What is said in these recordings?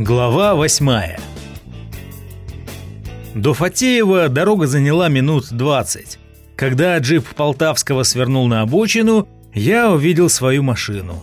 Глава 8. До Фатеева дорога заняла минут 20. Когда джип Полтавского свернул на обочину, я увидел свою машину.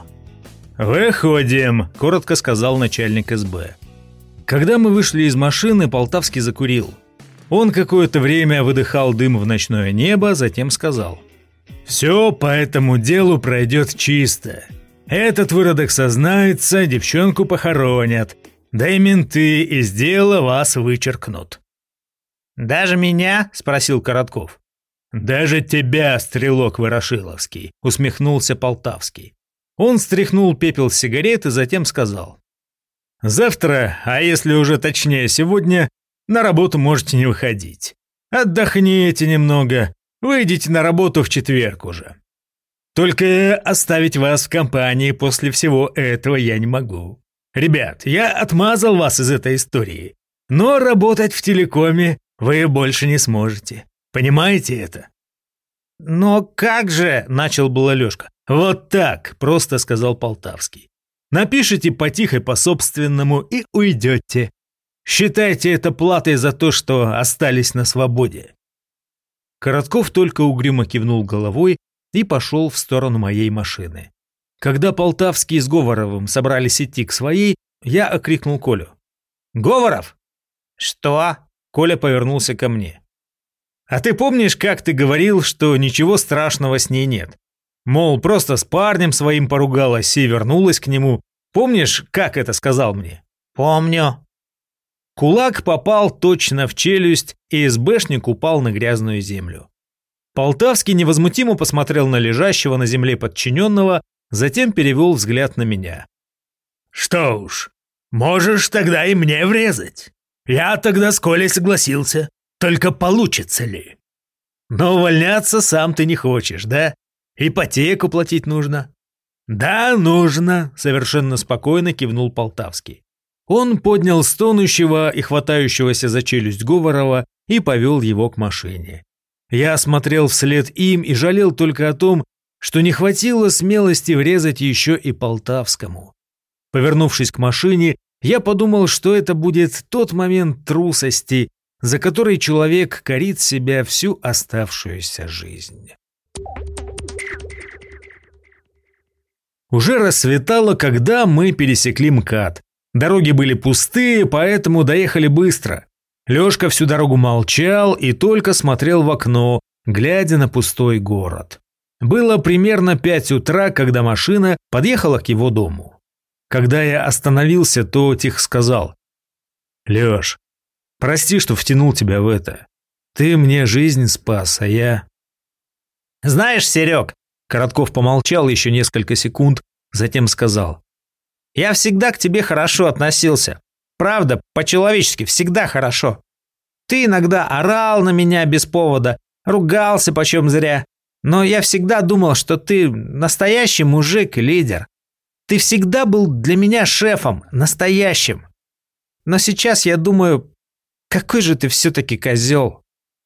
«Выходим», – коротко сказал начальник СБ. Когда мы вышли из машины, Полтавский закурил. Он какое-то время выдыхал дым в ночное небо, затем сказал: «Все по этому делу пройдет чисто. Этот выродок сознается, девчонку похоронят. Да и менты из дела вас вычеркнут». «Даже меня?» – спросил Коротков. «Даже тебя, стрелок Ворошиловский», – усмехнулся Полтавский. Он стряхнул пепел с сигареты, затем сказал: «Завтра, а если уже точнее сегодня, на работу можете не выходить. Отдохните немного, выйдите на работу в четверг уже. Только оставить вас в компании после всего этого я не могу. Ребят, я отмазал вас из этой истории, но работать в телекоме вы больше не сможете. Понимаете это?» «Но как же?» – начал было Лёшка. «Вот так», – просто сказал Полтавский. «Напишите потихо по-собственному и уйдете. Считайте это платой за то, что остались на свободе». Коротков только угрюмо кивнул головой и пошел в сторону моей машины. Когда Полтавский с Говоровым собрались идти к своей, я окрикнул Колю. «Говоров!» «Что?» Коля повернулся ко мне. «А ты помнишь, как ты говорил, что ничего страшного с ней нет? Мол, просто с парнем своим поругалась и вернулась к нему. Помнишь, как это сказал мне?» «Помню». Кулак попал точно в челюсть, и СБшник упал на грязную землю. Полтавский невозмутимо посмотрел на лежащего на земле подчиненного, затем перевел взгляд на меня. «Что уж, можешь тогда и мне врезать. Я тогда с Колей согласился. Только получится ли? Но увольняться сам ты не хочешь, да? Ипотеку платить нужно». «Да, нужно», — совершенно спокойно кивнул Полтавский. Он поднял стонущего и хватающегося за челюсть Говорова и повел его к машине. Я смотрел вслед им и жалел только о том, что не хватило смелости врезать еще и Полтавскому. Повернувшись к машине, я подумал, что это будет тот момент трусости, за который человек корит себя всю оставшуюся жизнь. Уже рассветало, когда мы пересекли МКАД. Дороги были пустые, поэтому доехали быстро. Лёшка всю дорогу молчал и только смотрел в окно, глядя на пустой город. Было примерно 5 утра, когда машина подъехала к его дому. Когда я остановился, то тихо сказал: «Лёш, прости, что втянул тебя в это. Ты мне жизнь спас, а я...» «Знаешь, Серег...» Коротков помолчал еще несколько секунд, затем сказал: «Я всегда к тебе хорошо относился. Правда, по-человечески, всегда хорошо. Ты иногда орал на меня без повода, ругался почем зря. Но я всегда думал, что ты настоящий мужик и лидер. Ты всегда был для меня шефом, настоящим. Но сейчас я думаю, какой же ты все-таки козел».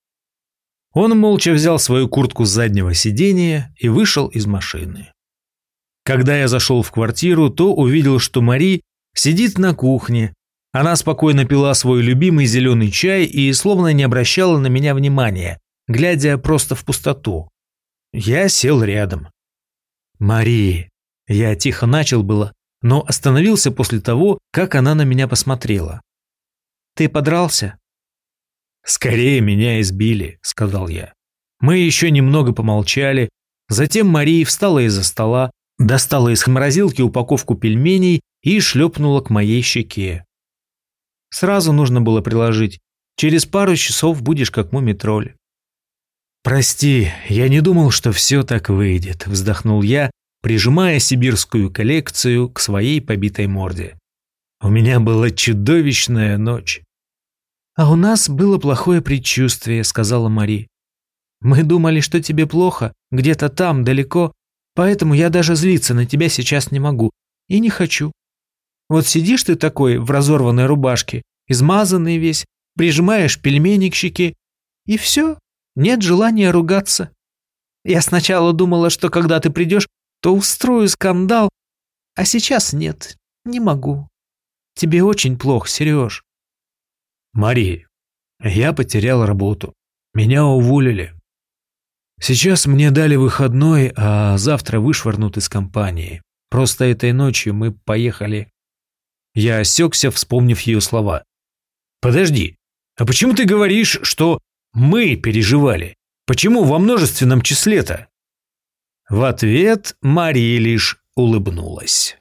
Он молча взял свою куртку с заднего сиденья и вышел из машины. Когда я зашел в квартиру, то увидел, что Мари сидит на кухне. Она спокойно пила свой любимый зеленый чай и словно не обращала на меня внимания, глядя просто в пустоту. Я сел рядом. «Мари...» Я тихо начал было, но остановился после того, как она на меня посмотрела. «Ты подрался?» «Скорее меня избили», — сказал я. Мы еще немного помолчали. Затем Мария встала из-за стола, достала из морозилки упаковку пельменей и шлепнула к моей щеке. «Сразу нужно было приложить. Через пару часов будешь как мумитроль». «Прости, я не думал, что все так выйдет», — вздохнул я, прижимая сибирскую коллекцию к своей побитой морде. «У меня была чудовищная ночь». «А у нас было плохое предчувствие», — сказала Мари. «Мы думали, что тебе плохо, где-то там, далеко, поэтому я даже злиться на тебя сейчас не могу и не хочу. Вот сидишь ты такой в разорванной рубашке, измазанный весь, прижимаешь пельмени к щеке, и все, нет желания ругаться. Я сначала думала, что когда ты придешь, то устрою скандал, а сейчас нет, не могу». Тебе очень плохо, Сереж. Мари, я потерял работу. Меня уволили. Сейчас мне дали выходной, а завтра вышвырнут из компании. Просто этой ночью мы поехали. Я осекся, вспомнив ее слова. Подожди, а почему ты говоришь, что мы переживали? Почему во множественном числе-то? В ответ Мария лишь улыбнулась.